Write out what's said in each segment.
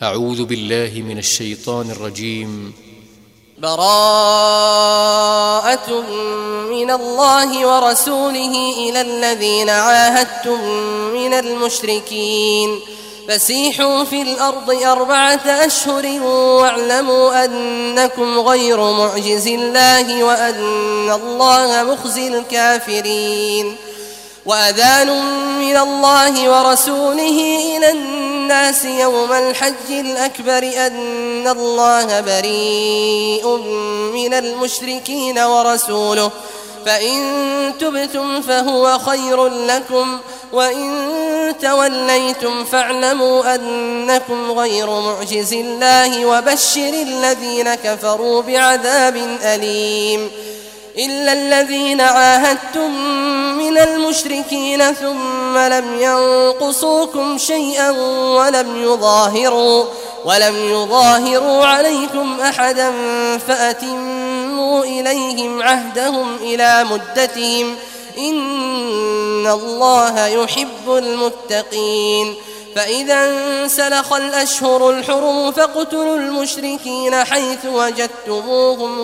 أعوذ بالله من الشيطان الرجيم. براءة من الله ورسوله إلى الذين عاهدتم من المشركين فسيحوا في الأرض 4 أشهر واعلموا أنكم غير معجز الله وأن الله مخزي الكافرين. وأذان من الله ورسوله إلى الناس يوم الحج الأكبر أن الله بريء من المشركين ورسوله فإن تبتم فهو خير لكم وإن توليتم فاعلموا أنكم غير معجز الله وبشر الذين كفروا بعذاب أليم. إلا الذين عاهدتم من المشركين ثم لم ينقصوكم شيئا ولم يظاهروا عليكم أحدا فأتموا إليهم عهدهم إلى مدتهم إن الله يحب المتقين. فإذا انسلخ الأشهر الحرم فاقتلوا المشركين حيث وجدتموهم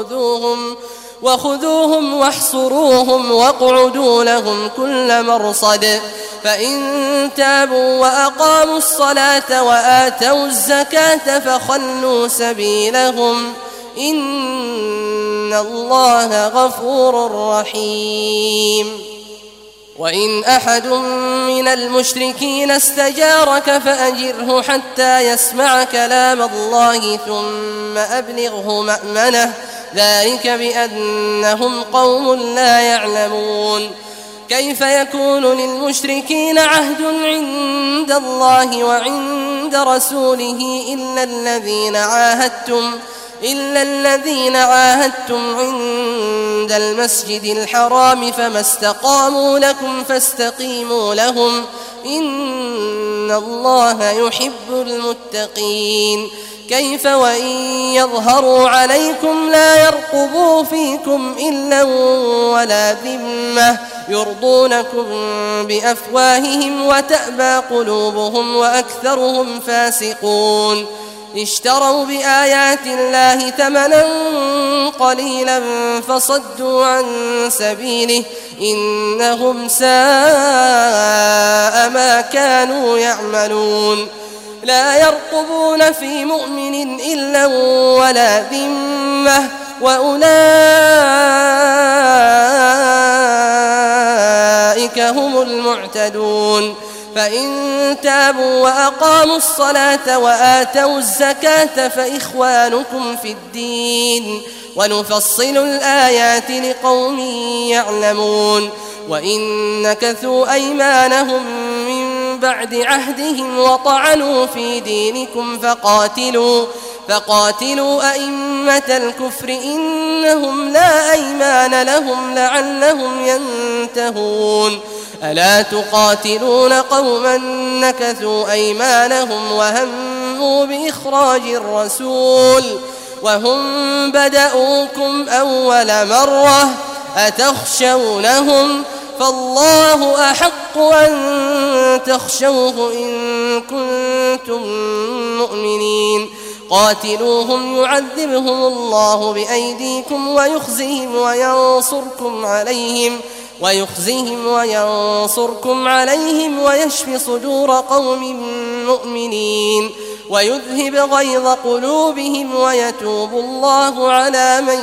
وخذوهم واحصروهم واقعدوا لهم كل مرصد. فإن تابوا وأقاموا الصلاة وآتوا الزكاة فخلوا سبيلهم إن الله غفور رحيم. وإن أحد من المشركين استجارك فأجره حتى يسمع كلام الله ثم أبلغه مأمنه ذلك بأنهم قوم لا يعلمون. كيف يكون للمشركين عهد عند الله وعند رسوله إلا الذين عاهدتم عند المسجد الحرام فما استقاموا لكم فاستقيموا لهم إن الله يحب المتقين. كيف وإن يظهروا عليكم لا يرقبوا فيكم إلا ولا ذمة يرضونكم بأفواههم وتأبى قلوبهم وأكثرهم فاسقون. اشتروا بآيات الله ثمنا قليلا فصدوا عن سبيله إنهم ساء ما كانوا يعملون. لا يرقبون في مؤمن إلا ولا ذمة وأولئك هم المعتدون. فإن تابوا وأقاموا الصلاة وآتوا الزكاة فإخوانكم في الدين ونفصل الآيات لقوم يعلمون. وإن نكثوا أيمانهم من بعد عهدهم وطعنوا في دينكم فقاتلوا أئمة الكفر إنهم لا أيمان لهم لعلهم ينتهون. ألا تقاتلون قوما نكثوا أيمانهم وهموا بإخراج الرسول وهم بدأوكم أول مرة أتخشونهم فالله أحق أن تخشوه إن كنتم مؤمنين. قاتلوهم يعذبهم الله بأيديكم ويخزهم وينصركم عليهم ويشفي صدور قوم مؤمنين ويذهب غيظ قلوبهم ويتوب الله على من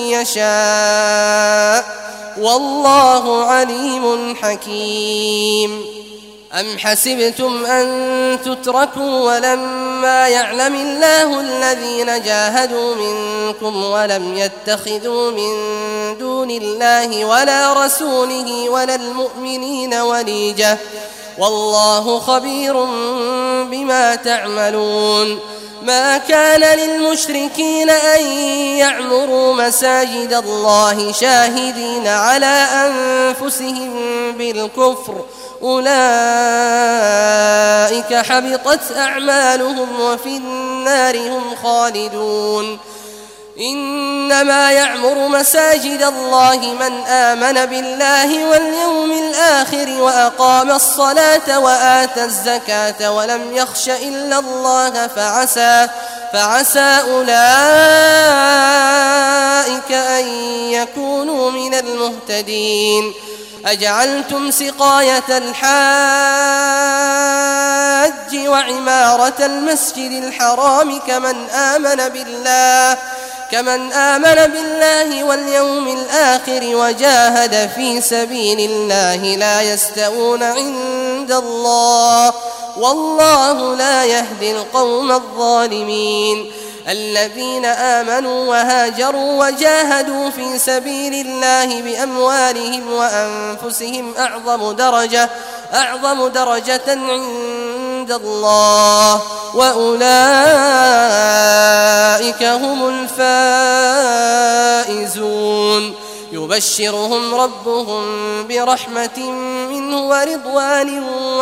يشاء والله عليم حكيم. أم حسبتم أن تتركوا ولما يعلم الله الذين جاهدوا منكم ولم يتخذوا من دون الله ولا رسوله ولا المؤمنين وليجة والله خبير بما تعملون. ما كان للمشركين أن يعمروا مساجد الله شاهدين على أنفسهم بالكفر أولئك حبطت أعمالهم وفي النار هم خالدون. إنما يعمر مساجد الله من آمن بالله واليوم الآخر وأقام الصلاة وآتى الزكاة ولم يخش إلا الله فعسى أولئك أن يكونوا من المهتدين. أجعلتم سقاية الحاج وعمارة المسجد الحرام كمن آمن بالله واليوم الآخر وجاهد في سبيل الله لا يستوون عند الله والله لا يهدي القوم الظالمين. الذين آمنوا وهاجروا وجاهدوا في سبيل الله بأموالهم وأنفسهم أعظم درجة عند الله وأولئك هم الفائزون. يبشرهم ربهم برحمة منه ورضوان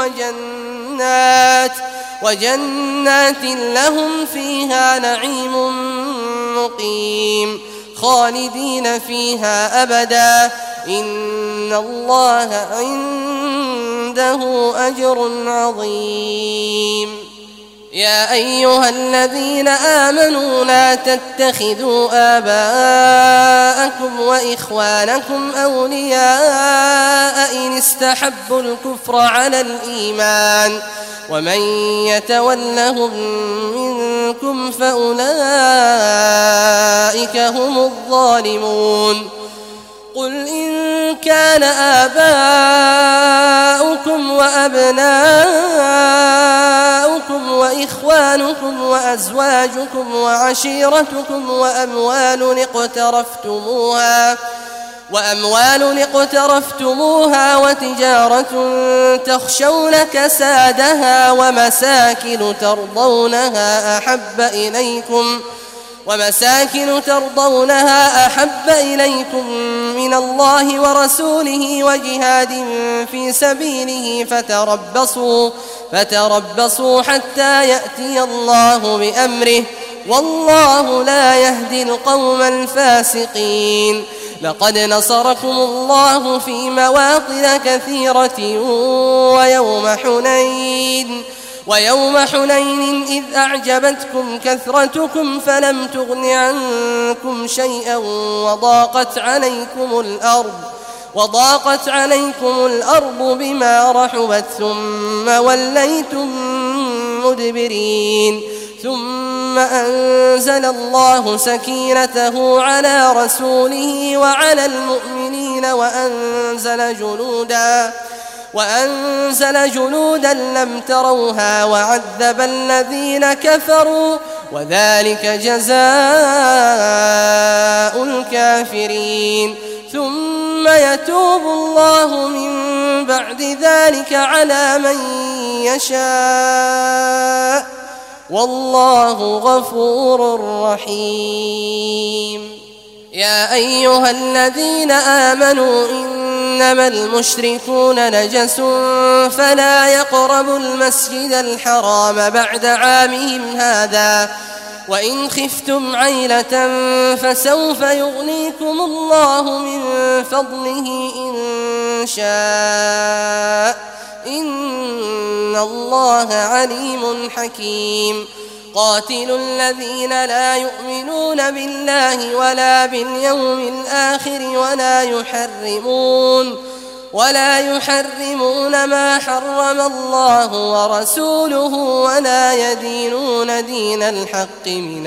وجنات لهم فيها نعيم مقيم خالدين فيها أبدا إن الله عنده أجر عظيم. يا أيها الذين آمنوا لا تتخذوا آباءكم وإخوانكم أولياء إن استحبوا الكفر على الإيمان ومن يتولهم منكم فأولئك هم الظالمون. قل إن كان آباؤكم وأبناؤكم وإخوانكم وأزواجكم وعشيرتكم وأموال اقترفتموها وتجارة تخشون كسادها ومساكن ترضونها أحب إليكم من الله ورسوله وجهاد في سبيله فتربصوا حتى يأتي الله بأمره والله لا يهدي القوم الفاسقين. لقد نصركم الله في مواطن كثيرة ويوم حنين إذ أعجبتكم كثرتكم فلم تغن عنكم شيئا وضاقت عليكم الأرض بما رحبت ثم وليتم مدبرين. ثم أنزل الله سكينته على رسوله وعلى المؤمنين وأنزل جنودا لم تروها وعذب الذين كفروا وذلك جزاء الكافرين. ثم يتوب الله من بعد ذلك على من يشاء والله غفور رحيم. يا أيها الذين آمنوا إنما المشركون نجس فلا يقربوا المسجد الحرام بعد عامهم هذا وإن خفتم عيلة فسوف يغنيكم الله من فضله إن شاء إن الله عليم حكيم. قاتلوا الذين لا يؤمنون بالله ولا باليوم الآخر ولا يحرمون ما حرم الله ورسوله ولا يدينون دين الحق من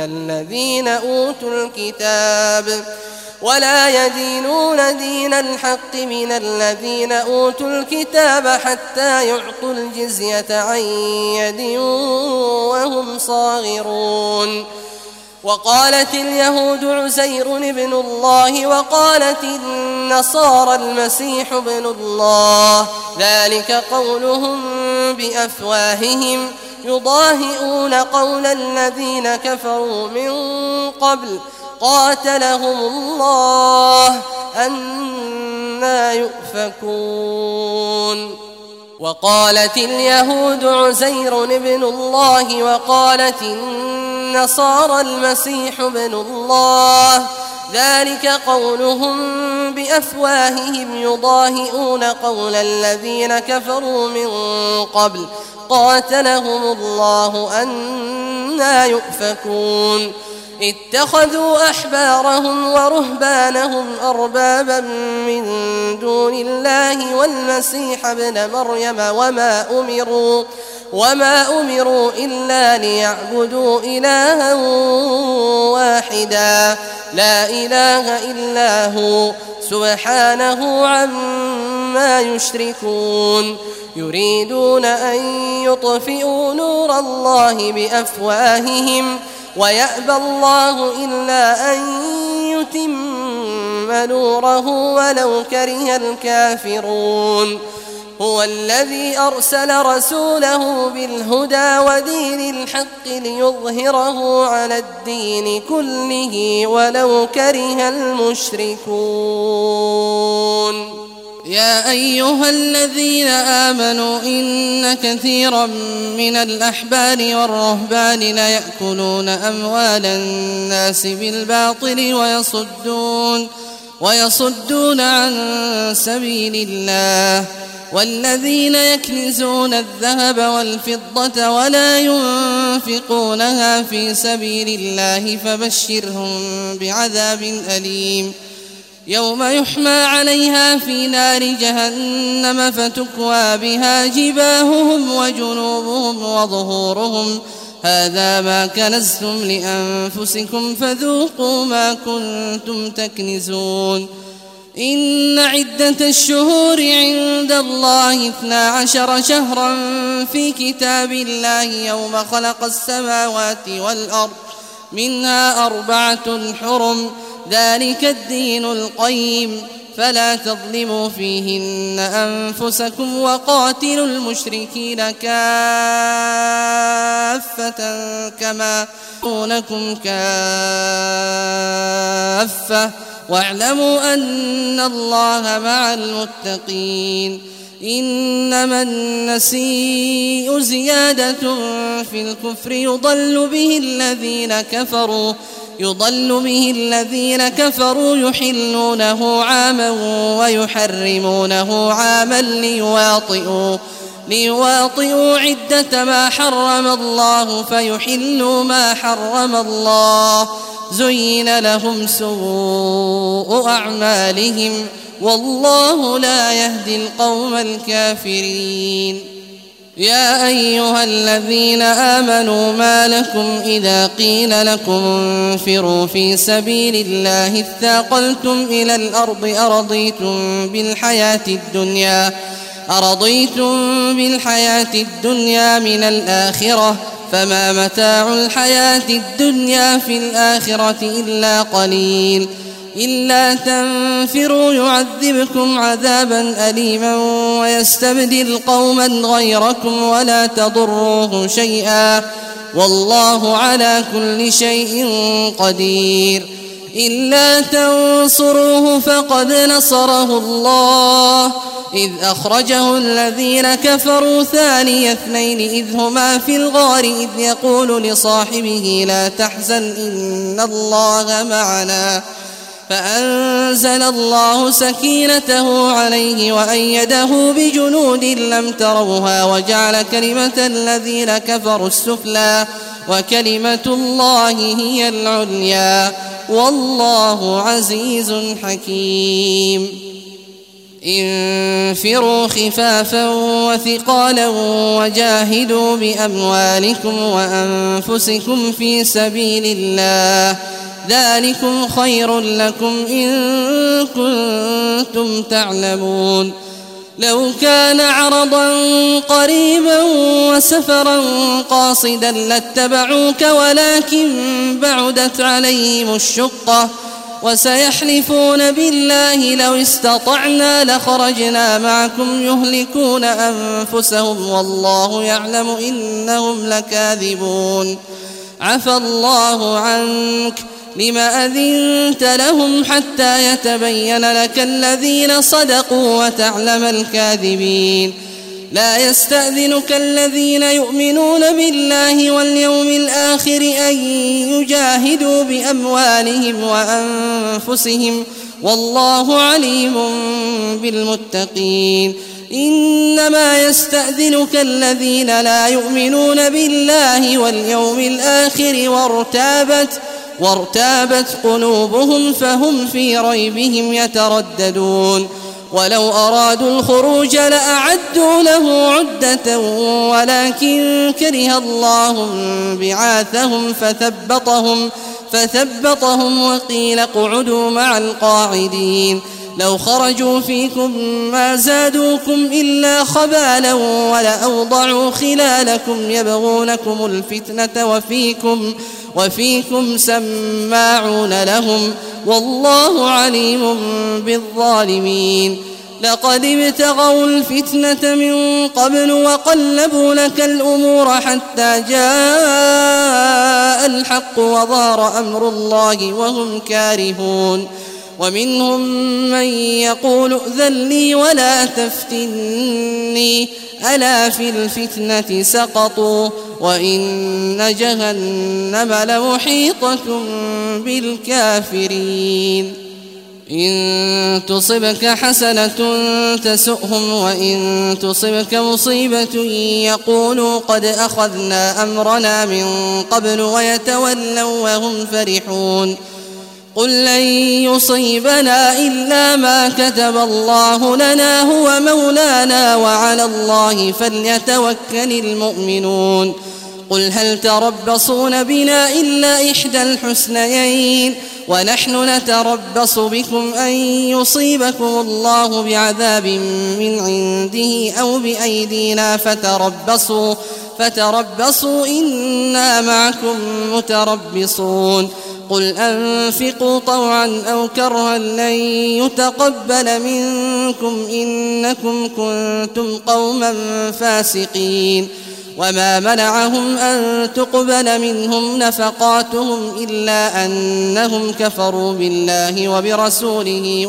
الذين أوتوا الكتاب حتى يعطوا الجزية عن يد وهم صاغرون. وقالت اليهود عزير ابن الله وقالت النصارى المسيح ابن الله ذلك قولهم بأفواههم يضاهئون قول الذين كفروا من قبل قاتلهم الله أنى يؤفكون. وقالت اليهود عزير ابن الله وقالت والنصارى المسيح ابن الله، ذلك قولهم بأفواههم يضاهئون قول الذين كفروا من قبل قاتلهم الله أنى يؤفكون. اتخذوا أحبارهم ورهبانهم أربابا من دون الله والمسيح ابن مريم وما أمروا إلا ليعبدوا إلها واحدا لا إله إلا هو سبحانه عما يشركون. يريدون أن يطفئوا نور الله بأفواههم ويأبى الله إلا أن يتم نوره ولو كره الكافرون. هو الذي أرسل رسوله بالهدى ودين الحق ليظهره على الدين كله ولو كره المشركون. يا أيها الذين آمنوا إن كثيرا من الأحبار والرهبان ليأكلون أموال الناس بالباطل ويصدون عن سبيل الله. والذين يكنزون الذهب والفضة ولا ينفقونها في سبيل الله فبشرهم بعذاب أليم يوم يحمى عليها في نار جهنم فتكوى بها جباههم وجنوبهم وظهورهم هذا ما كنزتم لأنفسكم فذوقوا ما كنتم تكنزون. إن عدة الشهور عند الله 12 شهرا في كتاب الله يوم خلق السماوات والأرض منها 4 حرم ذلك الدين القيم فلا تظلموا فيهن أنفسكم وقاتلوا المشركين كافة كما يرونكم كافة واعلموا أن الله مع المتقين. إنما النسيء زيادة في الكفر يضل به الذين كفروا يحلونه عاما ويحرمونه عاما ليواطئوا عدة ما حرم الله فيحلوا ما حرم الله زين لهم سوء أعمالهم والله لا يهدي القوم الكافرين. يا أيها الذين آمنوا ما لكم إذا قيل لكم انفروا في سبيل الله اثاقلتم إلى الأرض أرضيتم بالحياة الدنيا من الآخرة فما متاع الحياة الدنيا في الآخرة إلا قليل. إلا تنفروا يعذبكم عذابا أليما ويستبدل قوما غيركم ولا تضروه شيئا والله على كل شيء قدير. إلا تنصروه فقد نصره الله إذ أخرجه الذين كفروا ثاني اثنين إذ هما في الغار إذ يقول لصاحبه لا تحزن إن الله معنا فأنزل الله سكينته عليه وأيده بجنود لم تروها وجعل كلمة الذين كفروا السفلى وكلمة الله هي العليا والله عزيز حكيم. انفروا خفافا وثقالا وجاهدوا بأموالكم وأنفسكم في سبيل الله ذلكم خير لكم إن كنتم تعلمون. لو كان عرضا قريبا وسفرا قاصدا لاتبعوك ولكن بعدت عليهم الشقة وسيحلفون بالله لو استطعنا لخرجنا معكم يهلكون أنفسهم والله يعلم إنهم لكاذبون. عفى الله عنك لم أذنت لهم حتى يتبين لك الذين صدقوا وتعلم الكاذبين. لا يستأذنك الذين يؤمنون بالله واليوم الآخر أن يجاهدوا بأموالهم وأنفسهم والله عليم بالمتقين. إنما يستأذنك الذين لا يؤمنون بالله واليوم الآخر وارتابت قلوبهم فهم في ريبهم يترددون. ولو أرادوا الخروج لأعدوا له عدة ولكن كره الله بعاثهم فثبطهم وقيل اقعدوا مع القاعدين. لو خرجوا فيكم ما زادوكم إلا خبالا ولأوضعوا خلالكم يبغونكم الفتنة وفيكم سماعون لهم والله عليم بالظالمين. لقد ابتغوا الفتنة من قبل وقلبوا لك الأمور حتى جاء الحق وظهر أمر الله وهم كارهون. ومنهم من يقول ائذن لي ولا تفتني ألا في الفتنة سقطوا وإن جهنم لمحيطة بالكافرين. إن تصبك حسنة تسؤهم وإن تصبك مصيبة يقولوا قد أخذنا أمرنا من قبل ويتولوا وهم فرحون. قل لن يصيبنا إلا ما كتب الله لنا هو مولانا وعلى الله فليتوكل المؤمنون. قل هل تربصون بنا إلا إحدى الحسنيين ونحن نتربص بكم أن يصيبكم الله بعذاب من عنده أو بأيدينا فتربصوا إنا معكم متربصون. قل أنفقوا طوعا أو كرها لن يتقبل منكم إنكم كنتم قوما فاسقين. وما منعهم أن تقبل منهم نفقاتهم إلا أنهم كفروا بالله وبرسوله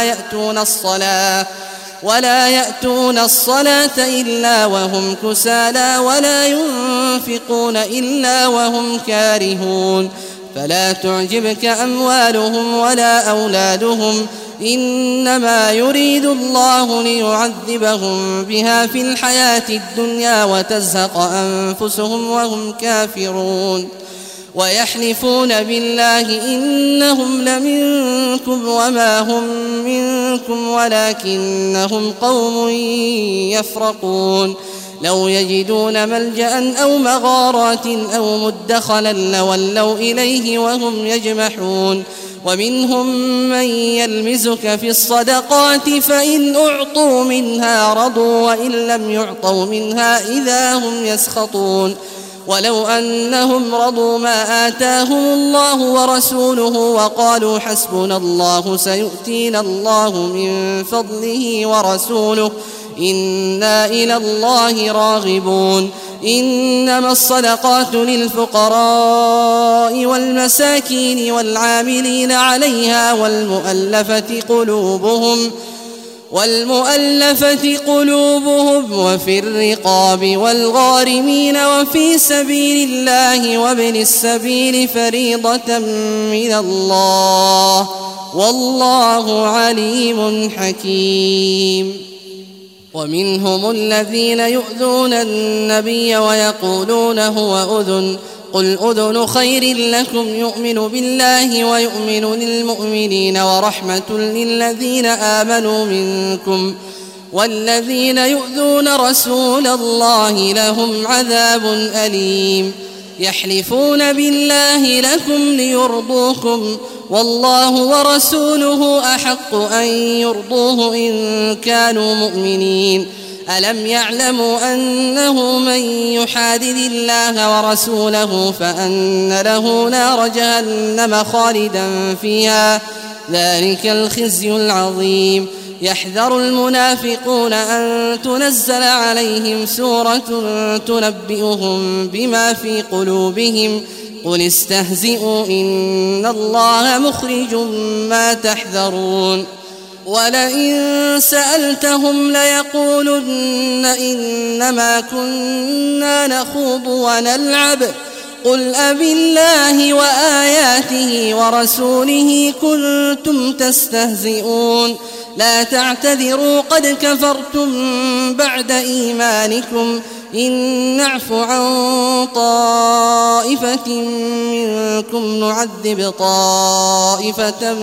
ولا يأتون الصلاة إلا وهم كسالى ولا ينفقون إلا وهم كارهون. فلا تعجبك أموالهم ولا أولادهم إنما يريد الله ليعذبهم بها في الحياة الدنيا وتزهق أنفسهم وهم كافرون. ويحلفون بالله إنهم لمنكم وما هم منكم ولكنهم قوم يفرقون. لو يجدون ملجأ أو مغارات أو مدخلا لولوا إليه وهم يجمحون. ومنهم من يلمزك في الصدقات فإن أعطوا منها رضوا وإن لم يعطوا منها إذا هم يسخطون. ولو أنهم رضوا ما آتاهم الله ورسوله وقالوا حسبنا الله سيؤتينا الله من فضله ورسوله إنا إلى الله راغبون. إنما الصدقات للفقراء والمساكين والعاملين عليها والمؤلفة قلوبهم وفي الرقاب والغارمين وفي سبيل الله وابن السبيل فريضة من الله والله عليم حكيم. ومنهم الذين يؤذون النبي ويقولون هو أذن قل أذن خير لكم يؤمن بالله ويؤمن للمؤمنين ورحمة للذين آمنوا منكم والذين يؤذون رسول الله لهم عذاب أليم. يحلفون بالله لكم ليرضوكم والله ورسوله أحق أن يرضوه إن كانوا مؤمنين. ألم يعلموا أنه من يحادد الله ورسوله فأن له نار جهنم خالدا فيها ذلك الخزي العظيم. يحذر المنافقون أن تنزل عليهم سورة تنبئهم بما في قلوبهم قل استهزئوا إن الله مخرج ما تحذرون. ولئن سألتهم ليقولن إنما كنا نخوض ونلعب قل أبالله وآياته ورسوله كنتم تستهزئون لا تعتذروا قد كفرتم بعد إيمانكم إن نعف عن طائفة منكم نعذب طائفة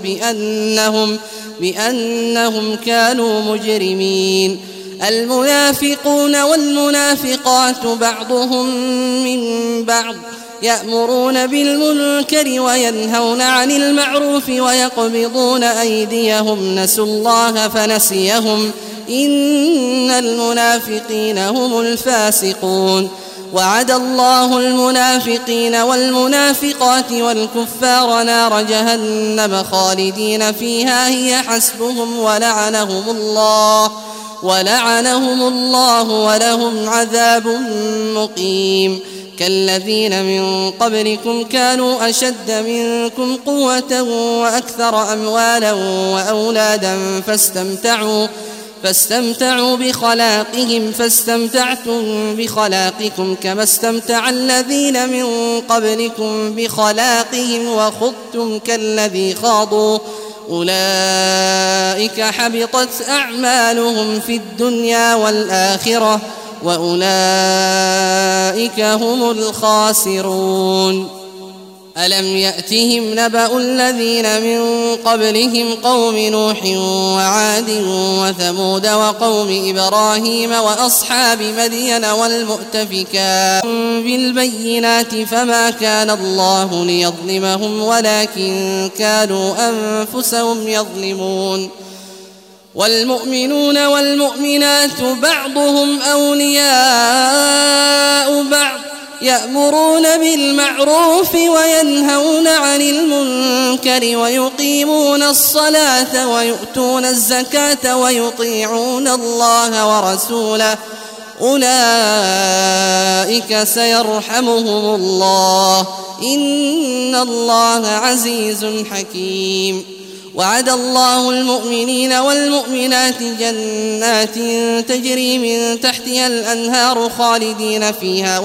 بأنهم كانوا مجرمين المنافقون والمنافقات بعضهم من بعض يأمرون بالمنكر وينهون عن المعروف ويقبضون أيديهم نسوا الله فنسيهم إن المنافقين هم الفاسقون وعد الله المنافقين والمنافقات والكفار نار جهنم خالدين فيها هي حسبهم ولعنهم الله ولهم عذاب مقيم كالذين من قبلكم كانوا أشد منكم قوة وأكثر أموالا وأولادا فاستمتعوا بخلاقهم فاستمتعتم بخلاقكم كما استمتع الذين من قبلكم بخلاقهم وخضتم كالذي خاضوا أولئك حبطت أعمالهم في الدنيا والآخرة وأولئك هم الخاسرون ألم يأتهم نبأ الذين من قبلهم قوم نوح وعاد وثمود وقوم إبراهيم وأصحاب مدين والمؤتفكات بالبينات فما كان الله ليظلمهم ولكن كانوا أنفسهم يظلمون والمؤمنون والمؤمنات بعضهم أولياء بعض يأمرون بالمعروف وينهون عن المنكر ويقيمون الصلاة ويؤتون الزكاة ويطيعون الله ورسوله أولئك سيرحمهم الله إن الله عزيز حكيم وعد الله المؤمنين والمؤمنات جنات تجري من تحتها الأنهار خالدين فيها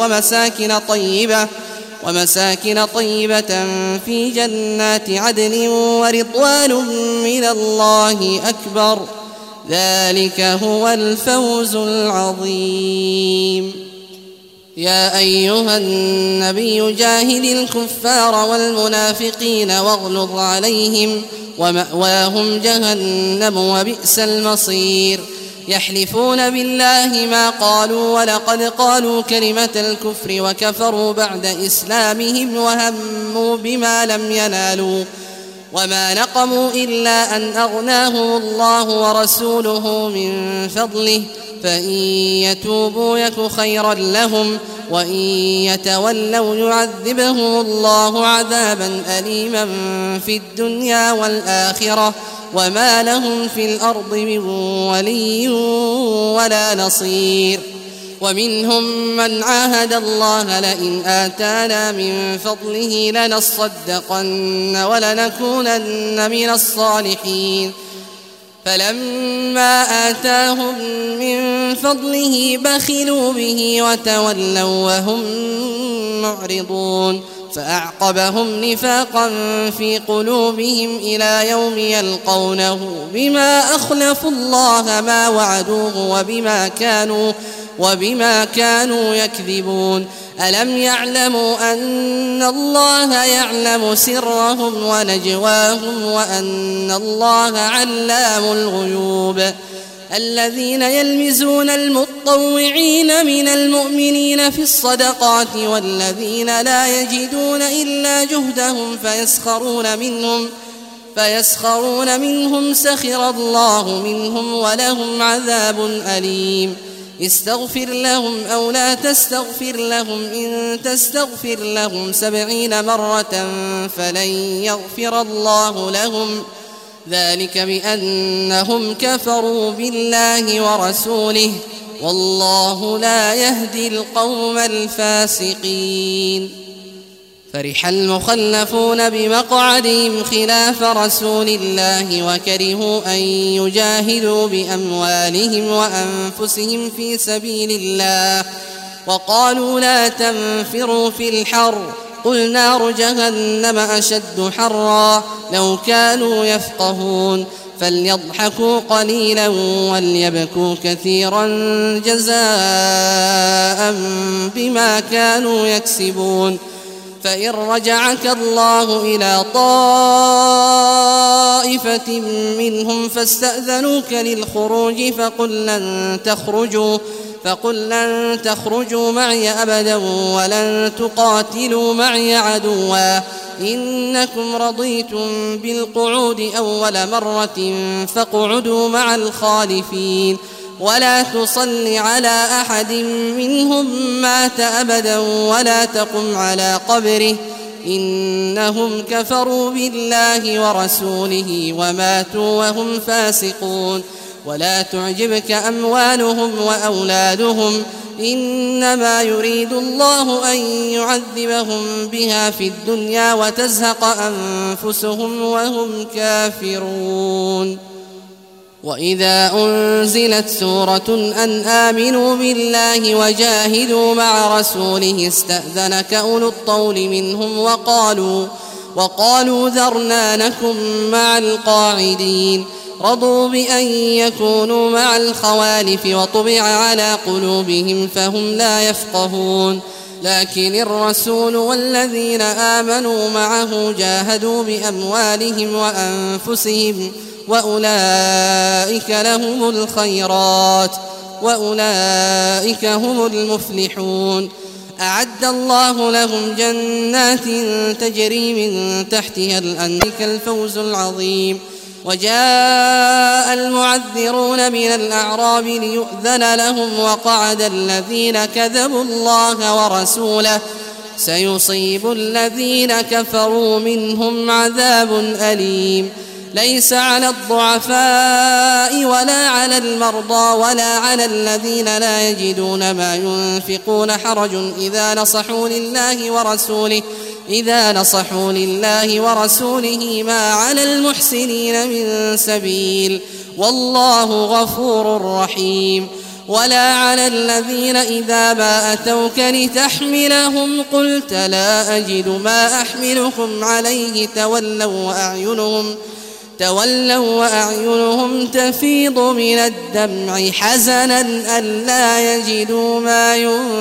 ومساكن طيبة في جنات عدن ورضوان من الله أكبر ذلك هو الفوز العظيم يا أيها النبي جاهد الكفار والمنافقين واغلظ عليهم ومأواهم جهنم وبئس المصير يحلفون بالله ما قالوا ولقد قالوا كلمة الكفر وكفروا بعد إسلامهم وهموا بما لم ينالوا وما نقموا إلا أن أغناهم الله ورسوله من فضله فإن يتوبوا يك خيرا لهم وإن يتولوا يعذبهم الله عذابا أليما في الدنيا والآخرة وما لهم في الأرض من ولي ولا نصير ومنهم من عاهد الله لئن آتانا من فضله لنصدقن ولنكونن من الصالحين فلما آتاهم من فضله بخلوا به وتولوا وهم معرضون فأعقبهم نفاقا في قلوبهم إلى يوم يلقونه بما أخلفوا الله ما وعدوه وبما كانوا يكذبون ألم يعلموا أن الله يعلم سرهم ونجواهم وأن الله علام الغيوب الذين يلمزون المطوعين من المؤمنين في الصدقات والذين لا يجدون إلا جهدهم فيسخرون منهم سخر الله منهم ولهم عذاب أليم استغفر لهم أو لا تستغفر لهم إن تستغفر لهم 70 مرة فلن يغفر الله لهم ذلك بأنهم كفروا بالله ورسوله والله لا يهدي القوم الفاسقين فرح المخلفون بمقعدهم خلاف رسول الله وكرهوا أن يجاهدوا بأموالهم وأنفسهم في سبيل الله وقالوا لا تنفروا في الحر قل نار جهنم أشد حرا لو كانوا يفقهون فليضحكوا قليلا وليبكوا كثيرا جزاء بما كانوا يكسبون فإن رجعك الله إلى طائفة منهم فاستأذنوك للخروج فقل لن تخرجوا معي أبدا ولن تقاتلوا معي عدوا إنكم رضيتم بالقعود أول مرة فاقعدوا مع الخالفين ولا تصل على أحد منهم مات أبدا ولا تقم على قبره إنهم كفروا بالله ورسوله وماتوا وهم فاسقون ولا تعجبك أموالهم وأولادهم إنما يريد الله أن يعذبهم بها في الدنيا وتزهق أنفسهم وهم كافرون وإذا أنزلت سورة أن آمنوا بالله وجاهدوا مع رسوله استأذنك أولو الطول منهم وقالوا ذرنا نكن مع القاعدين رضوا بأن يكونوا مع الخوالف وطبع على قلوبهم فهم لا يفقهون لكن الرسول والذين آمنوا معه جاهدوا بأموالهم وأنفسهم وأولئك لهم الخيرات وأولئك هم المفلحون أعد الله لهم جنات تجري من تحتها الأنهار الفوز العظيم وجاء المعذرون من الأعراب ليؤذن لهم وقعد الذين كذبوا الله ورسوله سيصيب الذين كفروا منهم عذاب أليم ليس على الضعفاء ولا على المرضى ولا على الذين لا يجدون ما ينفقون حرج إذا نصحوا لله ورسوله ما على المحسنين من سبيل والله غفور رحيم ولا على الذين إذا ما أتوك لتحملهم قلت لا أجد ما أحملكم عليه تولوا وأعينهم تفيض من الدمع حزنا ألا يجدوا ما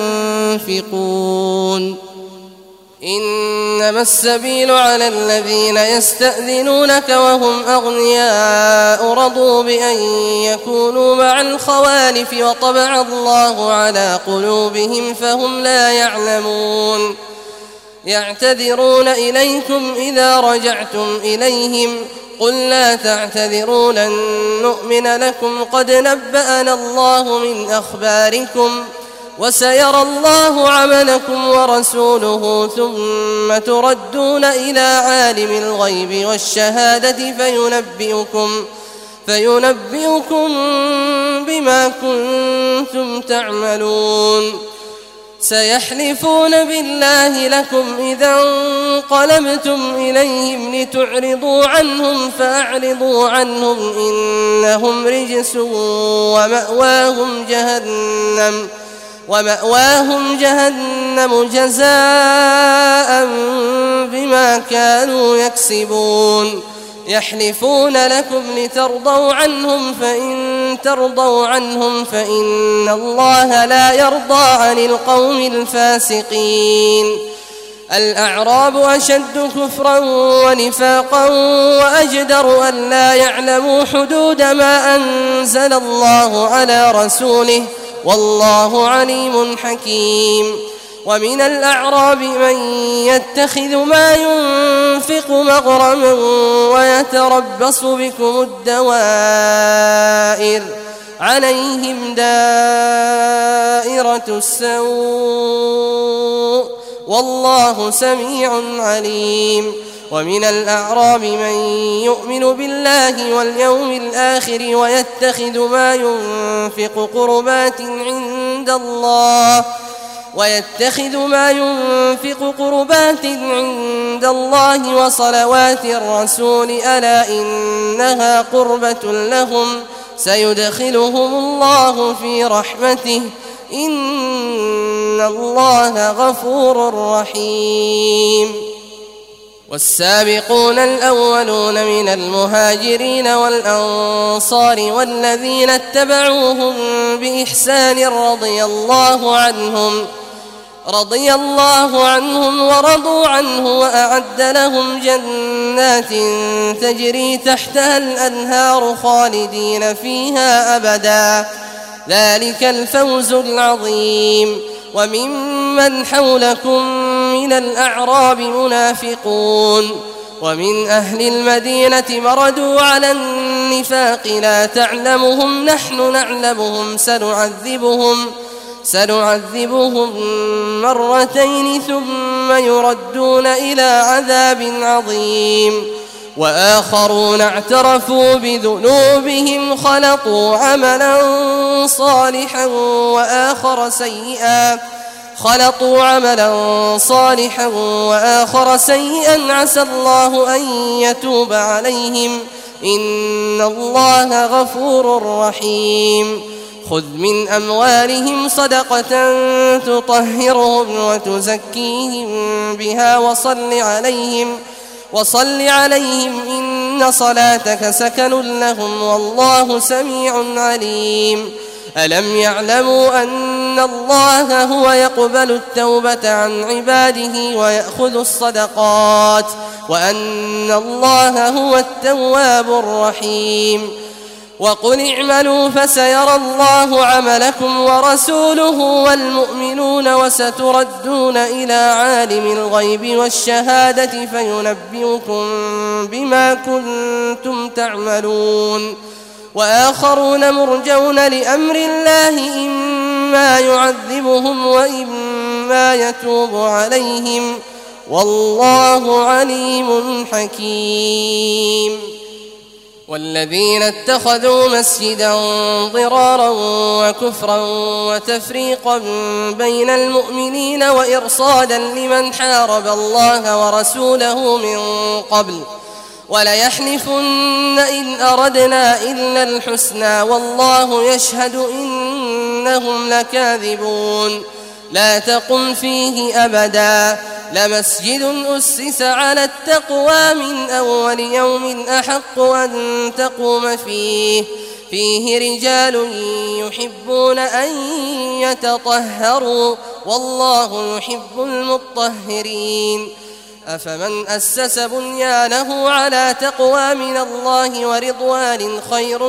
ينفقون إنما السبيل على الذين يستأذنونك وهم أغنياء رضوا بأن يكونوا مع الخوالف وطبع الله على قلوبهم فهم لا يعلمون يعتذرون إليكم إذا رجعتم إليهم قل لا تعتذروا لن نؤمن لكم قد نبأنا الله من أخباركم وسيرى الله عملكم ورسوله ثم تردون إلى عالم الغيب والشهادة فينبئكم بما كنتم تعملون سيحلفون بالله لكم إذا انقلبتم إليهم لتعرضوا عنهم فأعرضوا عنهم إنهم رجس ومأواهم جهنم جزاء بما كانوا يكسبون يحلفون لكم لترضوا عنهم فإن ترضوا عنهم فإن الله لا يرضى عن القوم الفاسقين الأعراب أشد كفرا ونفاقا وأجدر أن لا يعلموا حدود ما أنزل الله على رسوله والله عليم حكيم ومن الأعراب من يتخذ ما ينفق مغرما ويتربص بكم الدوائر عليهم دائرة السوء والله سميع عليم ومن الأعراب من يؤمن بالله واليوم الآخر ويتخذ ما ينفق قربات عند الله ويتخذ ما ينفق قربات عند الله وصلوات الرسول ألا إنها قربة لهم سيدخلهم الله في رحمته إن الله غفور رحيم والسابقون الأولون من المهاجرين والأنصار والذين اتبعوهم بإحسان رضي الله عنهم ورضوا عنه وأعد لهم جنات تجري تحتها الأنهار خالدين فيها أبدا ذلك الفوز العظيم وممن حولكم من الأعراب منافقون ومن أهل المدينة مردوا على النفاق لا تعلمهم نحن نعلمهم سنعذبهم مرتين ثم يردون إلى عذاب عظيم وآخرون اعترفوا بذنوبهم خلطوا عملا صالحا وآخر سيئا عسى الله أن يتوب عليهم إن الله غفور رحيم خذ من أموالهم صدقة تطهرهم وتزكيهم بها وصل عليهم إن صلاتك سكن لهم والله سميع عليم ألم يعلموا أن الله هو يقبل التوبة عن عباده ويأخذ الصدقات وأن الله هو التواب الرحيم وقل اعملوا فسيرى الله عملكم ورسوله والمؤمنون وستردون إلى عالم الغيب والشهادة فينبئكم بما كنتم تعملون وآخرون مرجون لأمر الله إما يعذبهم وإما يتوب عليهم والله عليم حكيم والذين اتخذوا مسجدا ضرارا وكفرا وتفريقا بين المؤمنين وإرصادا لمن حارب الله ورسوله من قبل وليحلفن إن أردنا إلا الحسنى والله يشهد إنهم لكاذبون لا تقم فيه أبدا لمسجد أسس على التقوى من أول يوم أحق أن تقوم فيه رجال يحبون أن يتطهروا والله يحب المطهرين أفمن أسس بنيانه على تقوى من الله ورضوان خير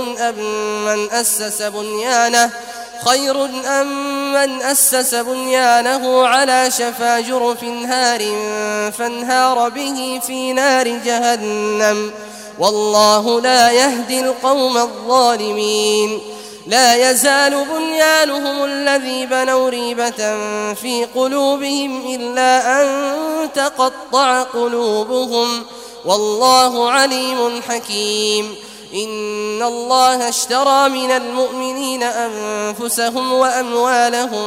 أم من أسس بنيانه على شفا جرف هار فانهار به في نار جهنم والله لا يهدي القوم الظالمين لا يزال بنيانهم الذي بنوا ريبة في قلوبهم إلا أن تقطع قلوبهم والله عليم حكيم إن الله اشترى من المؤمنين أنفسهم وأموالهم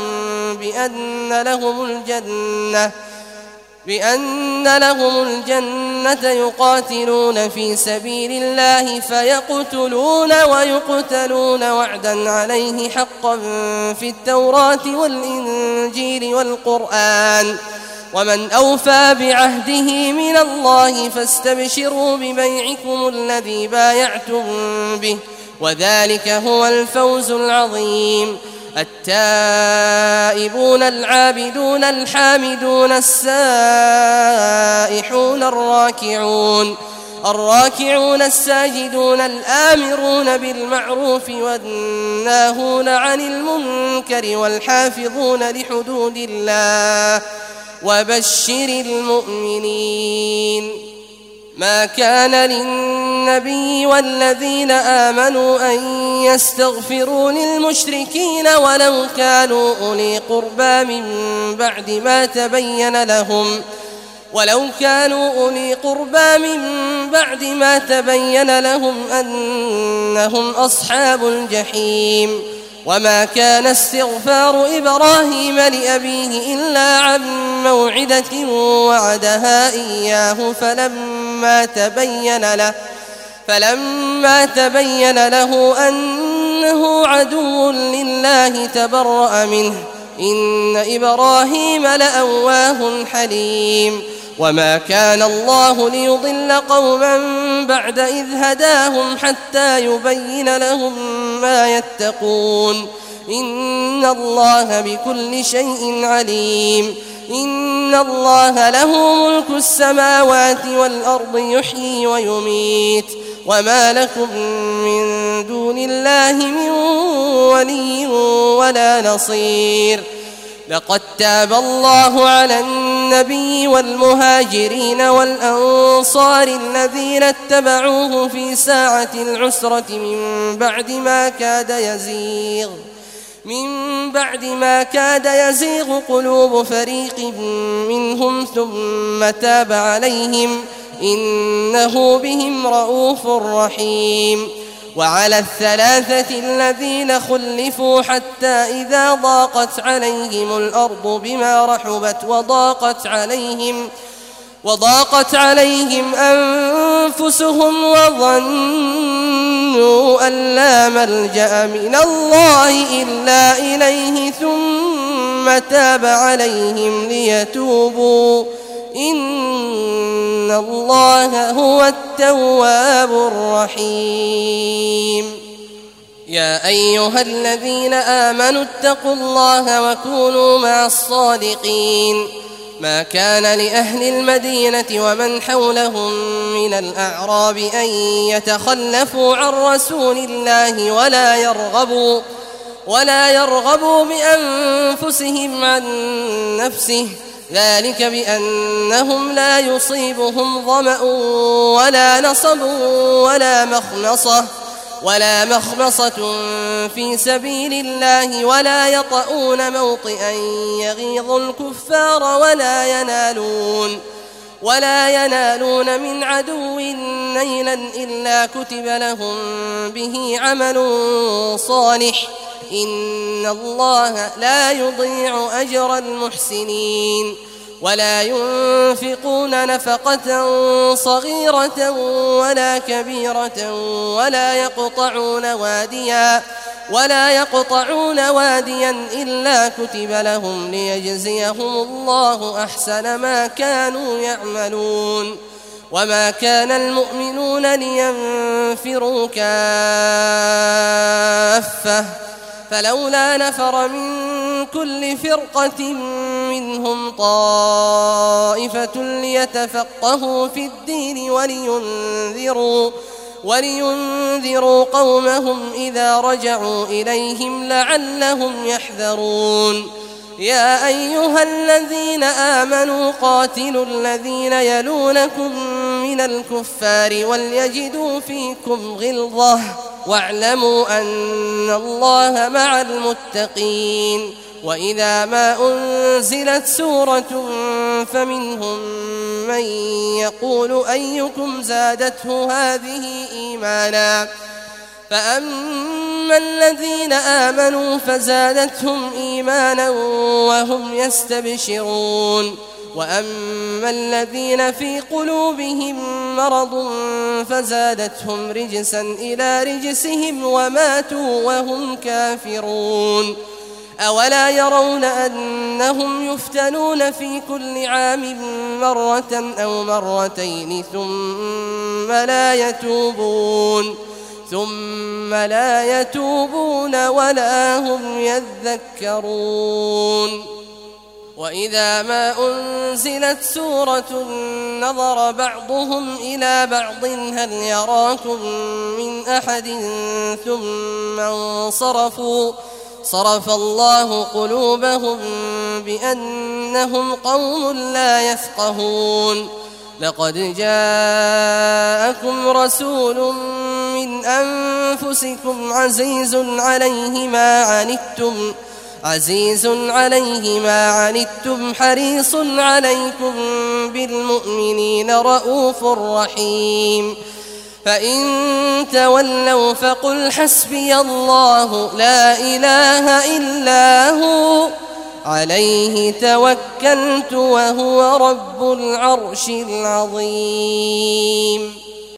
بأن لهم الجنة يقاتلون في سبيل الله فيقتلون ويقتلون وعدا عليه حقا في التوراة والإنجيل والقرآن ومن أوفى بعهده من الله فاستبشروا ببيعكم الذي بايعتم به وذلك هو الفوز العظيم التائبون العابدون الحامدون السائحون الراكعون الساجدون الآمرون بالمعروف والناهون عن المنكر والحافظون لحدود الله وبشر المؤمنين ما كان للنبي والذين آمنوا أن يستغفروا للمشركين ولو كانوا أولي قربى من بعد ما تبين لهم أنهم أصحاب الجحيم وما كان استغفار إبراهيم لأبيه إلا عن موعدة وعدها إياه فلما تبين له أنه عدو لله تبرأ منه إن إبراهيم لأواه حليم وما كان الله ليضل قوما بعد إذ هداهم حتى يبين لهم ما يتقون إن الله بكل شيء عليم إن الله له ملك السماوات والأرض يحيي ويميت وما لكم من دون الله من ولي ولا نصير لقد تاب الله على النبي والمهاجرين والأنصار الذين اتبعوه في ساعة العسرة من بعد ما كاد يزيغ قلوب فريق منهم ثم تاب عليهم إنه بهم رؤوف رحيم وعلى الثلاثة الذين خلفوا حتى إذا ضاقت عليهم الأرض بما رحبت وضاقت عليهم أنفسهم وظنوا أن لا ملجأ من الله إلا إليه ثم تاب عليهم ليتوبوا إن الله هو التواب الرحيم يا أيها الذين آمنوا اتقوا الله وكونوا مع الصادقين ما كان لأهل المدينة ومن حولهم من الأعراب أن يتخلفوا عن رسول الله ولا يرغبوا بأنفسهم عن نفسه ذلك بأنهم لا يصيبهم ظمأ ولا نصب ولا مخمصة في سبيل الله ولا يطؤون موطئا يغيظ الكفار ولا ينالون من عدو نيلا إلا كتب لهم به عمل صالح إن الله لا يضيع أجر المحسنين ولا ينفقون نفقة صغيرة ولا كبيرة ولا يقطعون واديا إلا كتب لهم ليجزيهم الله أحسن ما كانوا يعملون وما كان المؤمنون لينفروا كافة فلولا نفر من كل فرقة منهم طائفة ليتفقهوا في الدين ولينذروا قومهم إذا رجعوا إليهم لعلهم يحذرون يا أيها الذين آمنوا قاتلوا الذين يلونكم من الكفار وليجدوا فيكم غلظة واعلموا أن الله مع المتقين وإذا ما أنزلت سورة فمنهم من يقول أيكم زادته هذه إيمانا فأما الذين آمنوا فزادتهم إيمانا وهم يستبشرون وأما الذين في قلوبهم مرض فزادتهم رجسا إلى رجسهم وماتوا وهم كافرون أولا يرون أنهم يفتنون في كل عام مرة أو مرتين ثم لا يتوبون ولا هم يذكرون وإذا ما أنزلت سورة نظر بعضهم إلى بعض هل يراكم من أحد ثم انصرفوا صرف الله قلوبهم بأنهم قوم لا يفقهون لقد جاءكم رسول من أنفسكم عزيز عليه ما عنتم حريص عليكم بالمؤمنين رؤوف رحيم فإن تولوا فقل حسبي الله لا إله إلا هو عليه توكلت وهو رب العرش العظيم.